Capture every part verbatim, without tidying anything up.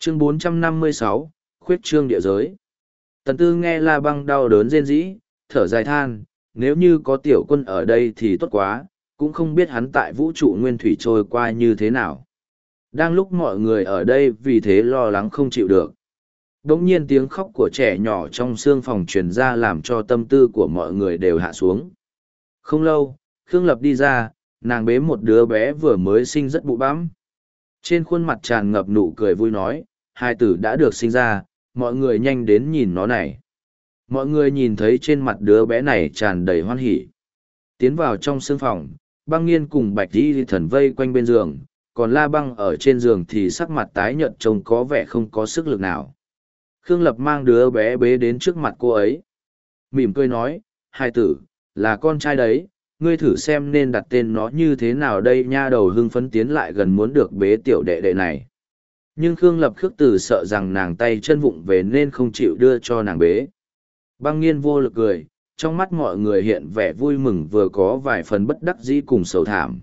Chương bốn trăm năm mươi sáu, khuyết trương địa giới. Tần Tư nghe La Băng đau đớn rên rỉ, thở dài than, nếu như có tiểu quân ở đây thì tốt quá, cũng không biết hắn tại vũ trụ nguyên thủy trôi qua như thế nào. Đang lúc mọi người ở đây vì thế lo lắng không chịu được. Đống nhiên tiếng khóc của trẻ nhỏ trong xương phòng truyền ra làm cho tâm tư của mọi người đều hạ xuống. Không lâu, Khương Lập đi ra, nàng bế một đứa bé vừa mới sinh rất bụ bãm. Trên khuôn mặt tràn ngập nụ cười vui nói, hai tử đã được sinh ra, mọi người nhanh đến nhìn nó này. Mọi người nhìn thấy trên mặt đứa bé này tràn đầy hoan hỉ. Tiến vào trong sương phòng, Băng Nghiên cùng Bạch Y Thần vây quanh bên giường, còn La Băng ở trên giường thì sắc mặt tái nhợt trông có vẻ không có sức lực nào. Khương Lập mang đứa bé bế đến trước mặt cô ấy. Mỉm cười nói, hai tử, là con trai đấy, ngươi thử xem nên đặt tên nó như thế nào đây. Nha đầu hưng phấn tiến lại gần muốn được bế tiểu đệ đệ này. Nhưng Khương Lập khước từ sợ rằng nàng tay chân vụng về nên không chịu đưa cho nàng bế. Băng Nghiên vô lực cười, trong mắt mọi người hiện vẻ vui mừng vừa có vài phần bất đắc dĩ cùng sầu thảm.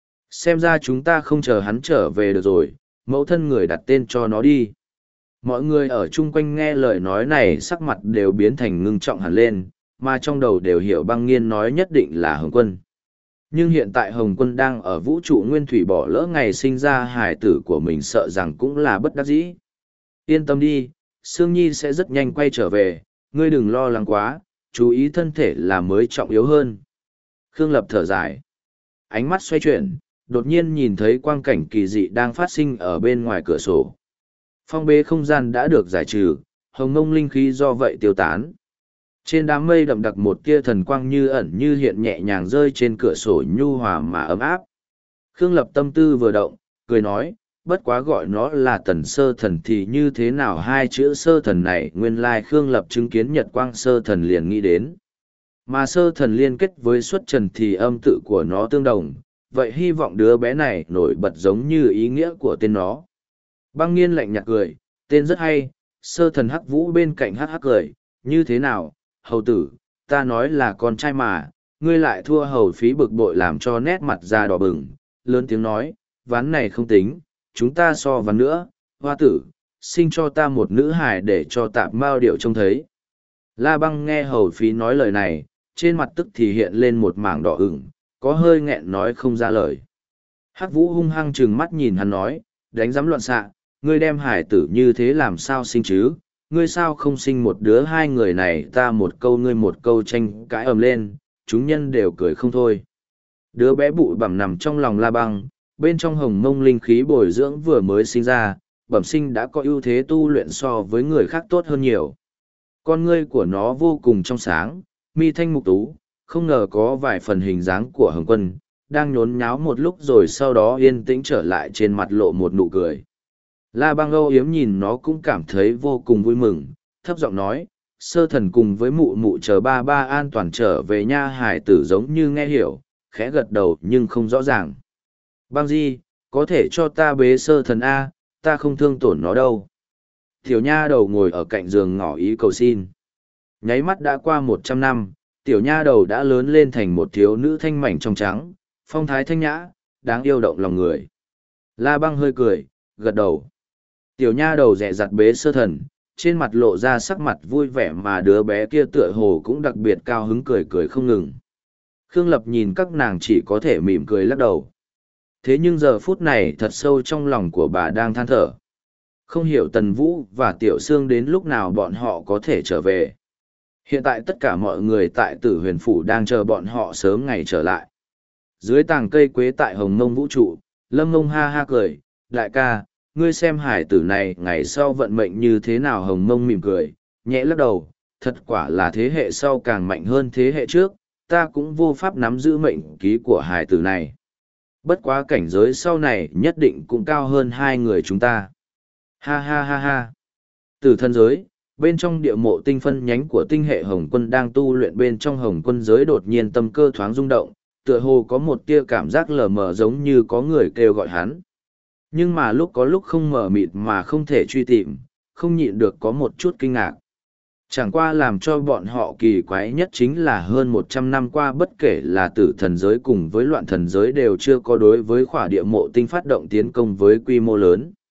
Xem ra chúng ta không chờ hắn trở về được rồi, mẫu thân người đặt tên cho nó đi. Mọi người ở chung quanh nghe lời nói này sắc mặt đều biến thành ngưng trọng hẳn lên, mà trong đầu đều hiểu Băng Nghiên nói nhất định là Hồng Quân. Nhưng hiện tại Hồng Quân đang ở vũ trụ nguyên thủy bỏ lỡ ngày sinh ra hải tử của mình, sợ rằng cũng là bất đắc dĩ. Yên tâm đi, Sương Nhi sẽ rất nhanh quay trở về, ngươi đừng lo lắng quá, chú ý thân thể là mới trọng yếu hơn. Khương Lập thở dài. Ánh mắt xoay chuyển, đột nhiên nhìn thấy quang cảnh kỳ dị đang phát sinh ở bên ngoài cửa sổ. Phong bế không gian đã được giải trừ, hồng ngông linh khí do vậy tiêu tán. Trên đám mây đậm đặc một tia thần quang như ẩn như hiện nhẹ nhàng rơi trên cửa sổ nhu hòa mà ấm áp. Khương Lập tâm tư vừa động, cười nói, bất quá gọi nó là tần sơ thần thì như thế nào. Hai chữ sơ thần này nguyên lai Khương Lập chứng kiến nhật quang sơ thần liền nghĩ đến. Mà sơ thần liên kết với xuất trần thì âm tự của nó tương đồng, vậy hy vọng đứa bé này nổi bật giống như ý nghĩa của tên nó. Băng Nghiên lạnh nhạt cười, tên rất hay, sơ thần hắc vũ bên cạnh hắc hắc cười, như thế nào, hầu tử, ta nói là con trai mà, ngươi lại thua hầu phí bực bội làm cho nét mặt ra đỏ bừng, lớn tiếng nói, ván này không tính, chúng ta so ván nữa, hoa tử, sinh cho ta một nữ hài để cho tạp mao điệu trông thấy. La Băng nghe hầu phí nói lời này, trên mặt tức thì hiện lên một mảng đỏ ửng, có hơi nghẹn nói không ra lời. Hắc vũ hung hăng trừng mắt nhìn hắn nói, đánh giám loạn xạ, ngươi đem hải tử như thế làm sao sinh chứ, ngươi sao không sinh một đứa. Hai người này ta một câu ngươi một câu tranh cãi ầm lên, chúng nhân đều cười không thôi. Đứa bé bụi bặm nằm trong lòng La Băng, bên trong hồng mông linh khí bồi dưỡng vừa mới sinh ra, bẩm sinh đã có ưu thế tu luyện so với người khác tốt hơn nhiều. Con ngươi của nó vô cùng trong sáng, mi thanh mục tú, không ngờ có vài phần hình dáng của Hồng Quân, đang nhốn nháo một lúc rồi sau đó yên tĩnh trở lại, trên mặt lộ một nụ cười. La Băng âu yếm nhìn nó cũng cảm thấy vô cùng vui mừng, thấp giọng nói, sơ thần cùng với mụ mụ chờ ba ba an toàn trở về nha. Hải tử giống như nghe hiểu, khẽ gật đầu nhưng không rõ ràng. Băng Di, có thể cho ta bế sơ thần A, ta không thương tổn nó đâu. Tiểu nha đầu ngồi ở cạnh giường ngỏ ý cầu xin. Nháy mắt đã qua một trăm năm, tiểu nha đầu đã lớn lên thành một thiếu nữ thanh mảnh trong trắng, phong thái thanh nhã, đáng yêu động lòng người. La Băng hơi cười, gật đầu. Tiểu nha đầu dè dặt bế sơ thần, trên mặt lộ ra sắc mặt vui vẻ, mà đứa bé kia tựa hồ cũng đặc biệt cao hứng, cười cười không ngừng. Khương Lập nhìn các nàng chỉ có thể mỉm cười lắc đầu. Thế nhưng giờ phút này thật sâu trong lòng của bà đang than thở. Không hiểu Tần Vũ và Tiểu Sương đến lúc nào bọn họ có thể trở về. Hiện tại tất cả mọi người tại Tử Huyền Phủ đang chờ bọn họ sớm ngày trở lại. Dưới tàng cây quế tại Hồng Mông Vũ Trụ, Lâm Mông ha ha cười, đại ca, ngươi xem hải tử này ngày sau vận mệnh như thế nào. Hồng Mông mỉm cười, nhẹ lắc đầu, thật quả là thế hệ sau càng mạnh hơn thế hệ trước, ta cũng vô pháp nắm giữ mệnh ký của hải tử này. Bất quá cảnh giới sau này nhất định cũng cao hơn hai người chúng ta. Ha ha ha ha. Tử thân giới, bên trong địa mộ tinh phân nhánh của tinh hệ Hồng Quân đang tu luyện bên trong Hồng Quân giới, đột nhiên tâm cơ thoáng rung động, tựa hồ có một tia cảm giác lờ mờ giống như có người kêu gọi hắn. Nhưng mà lúc có lúc không mờ mịt mà không thể truy tìm, không nhịn được có một chút kinh ngạc. Chẳng qua làm cho bọn họ kỳ quái nhất chính là hơn một trăm năm qua bất kể là tử thần giới cùng với loạn thần giới đều chưa có đối với khỏa địa mộ tinh phát động tiến công với quy mô lớn.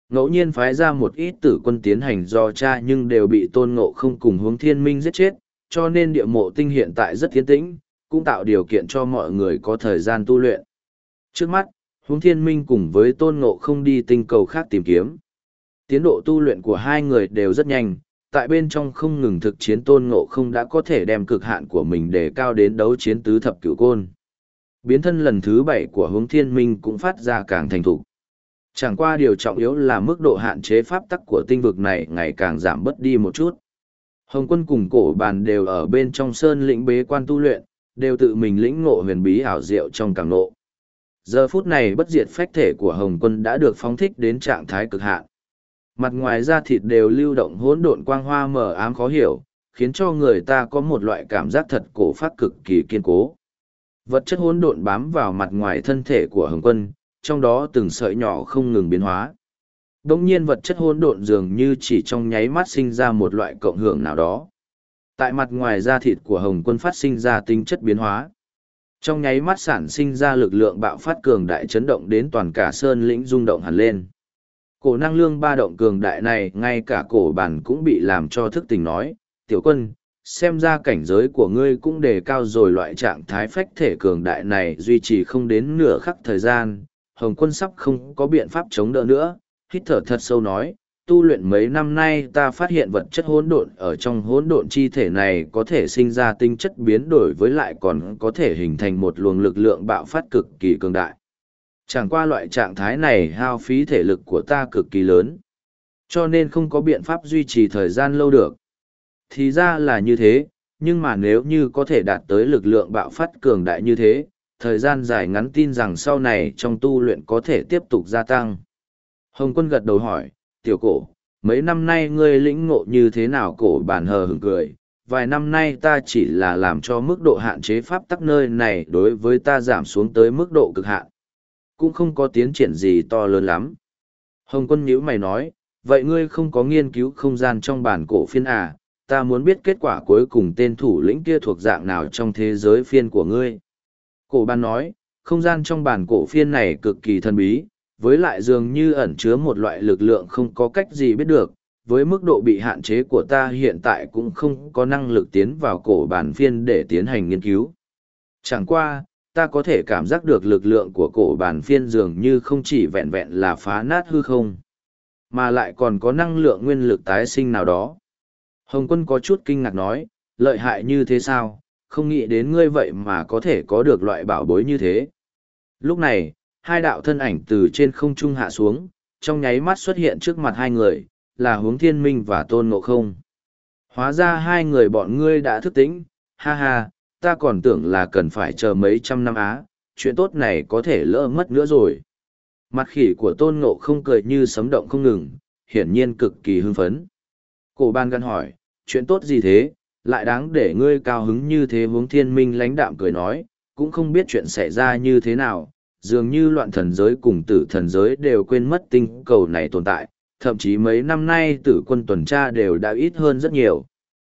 Ngẫu nhiên phái ra một ít tử quân tiến hành do tra nhưng đều bị Tôn Ngộ Không cùng Hướng Thiên Minh giết chết, cho nên địa mộ tinh hiện tại rất yên tĩnh, cũng tạo điều kiện cho mọi người có thời gian tu luyện. Trước mắt, Hướng Thiên Minh cùng với Tôn Ngộ Không đi tinh cầu khác tìm kiếm. Tiến độ tu luyện của hai người đều rất nhanh, tại bên trong không ngừng thực chiến Tôn Ngộ Không đã có thể đem cực hạn của mình để cao đến đấu chiến tứ thập cửu côn. Biến thân lần thứ bảy của Hướng Thiên Minh cũng phát ra càng thành thục. Chẳng qua điều trọng yếu là mức độ hạn chế pháp tắc của tinh vực này ngày càng giảm bớt đi một chút. Hồng Quân cùng Cổ Bàn đều ở bên trong sơn lĩnh bế quan tu luyện, đều tự mình lĩnh ngộ huyền bí ảo diệu trong càng nộ. Giờ phút này bất diệt phách thể của Hồng Quân đã được phóng thích đến trạng thái cực hạn. Mặt ngoài da thịt đều lưu động hỗn độn quang hoa mờ ám khó hiểu, khiến cho người ta có một loại cảm giác thật cổ phác cực kỳ kiên cố. Vật chất hỗn độn bám vào mặt ngoài thân thể của Hồng Quân, trong đó từng sợi nhỏ không ngừng biến hóa. Đống nhiên vật chất hỗn độn dường như chỉ trong nháy mắt sinh ra một loại cộng hưởng nào đó. Tại mặt ngoài da thịt của Hồng Quân phát sinh ra tính chất biến hóa. Trong nháy mắt sản sinh ra lực lượng bạo phát cường đại chấn động đến toàn cả sơn lĩnh rung động hẳn lên. Cổ năng lượng ba động cường đại này ngay cả Cổ Bàn cũng bị làm cho thức tỉnh nói, Tiểu Quân, xem ra cảnh giới của ngươi cũng đề cao rồi, loại trạng thái phách thể cường đại này duy trì không đến nửa khắc thời gian, Hồng Quân sắp không có biện pháp chống đỡ nữa, hít thở thật sâu nói, tu luyện mấy năm nay ta phát hiện vật chất hỗn độn ở trong hỗn độn chi thể này có thể sinh ra tinh chất biến đổi, với lại còn có thể hình thành một luồng lực lượng bạo phát cực kỳ cường đại. Chẳng qua loại trạng thái này hao phí thể lực của ta cực kỳ lớn, cho nên không có biện pháp duy trì thời gian lâu được. Thì ra là như thế, nhưng mà nếu như có thể đạt tới lực lượng bạo phát cường đại như thế, thời gian dài ngắn tin rằng sau này trong tu luyện có thể tiếp tục gia tăng. Hồng Quân gật đầu hỏi, Tiểu Cổ, mấy năm nay ngươi lĩnh ngộ như thế nào? Cổ Bàn hờ hững cười, vài năm nay ta chỉ là làm cho mức độ hạn chế pháp tắc nơi này đối với ta giảm xuống tới mức độ cực hạn, cũng không có tiến triển gì to lớn lắm. Hồng Quân nhíu mày nói, vậy ngươi không có nghiên cứu không gian trong bản cổ phiên à? Ta muốn biết kết quả cuối cùng tên thủ lĩnh kia thuộc dạng nào trong thế giới phiên của ngươi. Cổ Bàn nói, không gian trong bản cổ phiên này cực kỳ thần bí, với lại dường như ẩn chứa một loại lực lượng không có cách gì biết được, với mức độ bị hạn chế của ta hiện tại cũng không có năng lực tiến vào cổ bản phiên để tiến hành nghiên cứu. Chẳng qua, ta có thể cảm giác được lực lượng của cổ bản phiên dường như không chỉ vẹn vẹn là phá nát hư không, mà lại còn có năng lượng nguyên lực tái sinh nào đó. Hồng Quân có chút kinh ngạc nói, lợi hại như thế sao, không nghĩ đến ngươi vậy mà có thể có được loại bảo bối như thế. Lúc này, hai đạo thân ảnh từ trên không trung hạ xuống, trong nháy mắt xuất hiện trước mặt hai người, là Hướng Thiên Minh và Tôn Ngộ Không. Hóa ra hai người bọn ngươi đã thức tỉnh, ha ha, ta còn tưởng là cần phải chờ mấy trăm năm á, chuyện tốt này có thể lỡ mất nữa rồi. Mặt khỉ của Tôn Ngộ Không cười như sấm động không ngừng, hiển nhiên cực kỳ hưng phấn. Cổ Bàn gắn hỏi, chuyện tốt gì thế, lại đáng để ngươi cao hứng như thế? Hướng Thiên Minh lãnh đạm cười nói, cũng không biết chuyện xảy ra như thế nào, dường như loạn thần giới cùng tử thần giới đều quên mất tinh cầu này tồn tại, thậm chí mấy năm nay tử quân tuần tra đều đã ít hơn rất nhiều.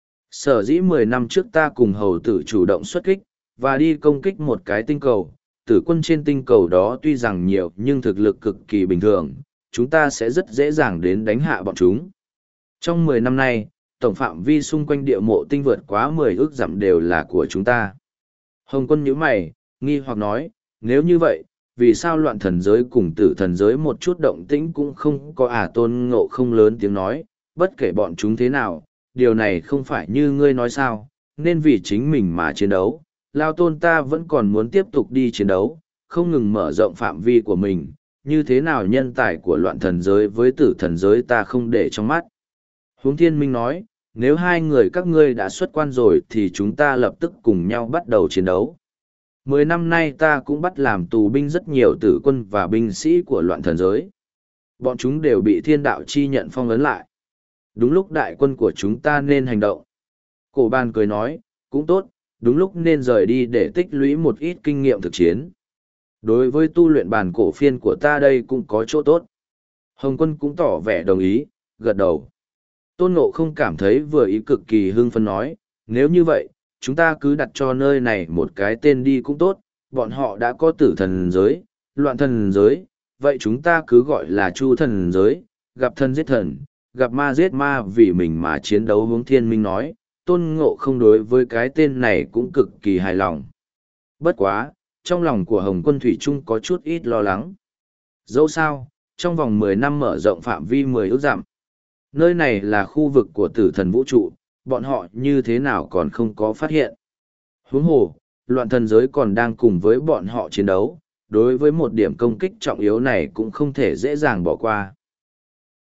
Sở dĩ mười năm trước ta cùng hầu tử chủ động xuất kích, và đi công kích một cái tinh cầu, tử quân trên tinh cầu đó tuy rằng nhiều nhưng thực lực cực kỳ bình thường, chúng ta sẽ rất dễ dàng đến đánh hạ bọn chúng. Trong mười năm nay, tổng phạm vi xung quanh địa mộ tinh vượt quá mười ước dặm đều là của chúng ta. Hồng Quân nhíu mày, nghi hoặc nói, nếu như vậy, vì sao loạn thần giới cùng tử thần giới một chút động tĩnh cũng không có? À, Tôn Ngộ Không lớn tiếng nói, bất kể bọn chúng thế nào, điều này không phải như ngươi nói sao, nên vì chính mình mà chiến đấu. Lao Tôn ta vẫn còn muốn tiếp tục đi chiến đấu, không ngừng mở rộng phạm vi của mình, như thế nào nhân tài của loạn thần giới với tử thần giới ta không để trong mắt. Hướng Thiên Minh nói, nếu hai người các ngươi đã xuất quan rồi thì chúng ta lập tức cùng nhau bắt đầu chiến đấu. Mười năm nay ta cũng bắt làm tù binh rất nhiều tử quân và binh sĩ của loạn thần giới. Bọn chúng đều bị thiên đạo chi nhận phong ấn lại. Đúng lúc đại quân của chúng ta nên hành động. Cổ Bàn cười nói, cũng tốt, đúng lúc nên rời đi để tích lũy một ít kinh nghiệm thực chiến. Đối với tu luyện bản cổ phiên của ta đây cũng có chỗ tốt. Hồng Quân cũng tỏ vẻ đồng ý, gật đầu. Tôn Ngộ Không cảm thấy vừa ý cực kỳ hưng phấn nói, nếu như vậy, chúng ta cứ đặt cho nơi này một cái tên đi cũng tốt, bọn họ đã có tử thần giới, loạn thần giới, vậy chúng ta cứ gọi là chu thần giới, gặp thần giết thần, gặp ma giết ma vì mình mà chiến đấu hướng thiên minh nói, tôn ngộ không đối với cái tên này cũng cực kỳ hài lòng. Bất quá, trong lòng của Hồng Quân Thủy Trung có chút ít lo lắng. Dẫu sao, trong vòng mười năm mở rộng phạm vi mười ước dặm. Nơi này là khu vực của tử thần vũ trụ, bọn họ như thế nào còn không có phát hiện. Huống hồ, loạn thần giới còn đang cùng với bọn họ chiến đấu, đối với một điểm công kích trọng yếu này cũng không thể dễ dàng bỏ qua.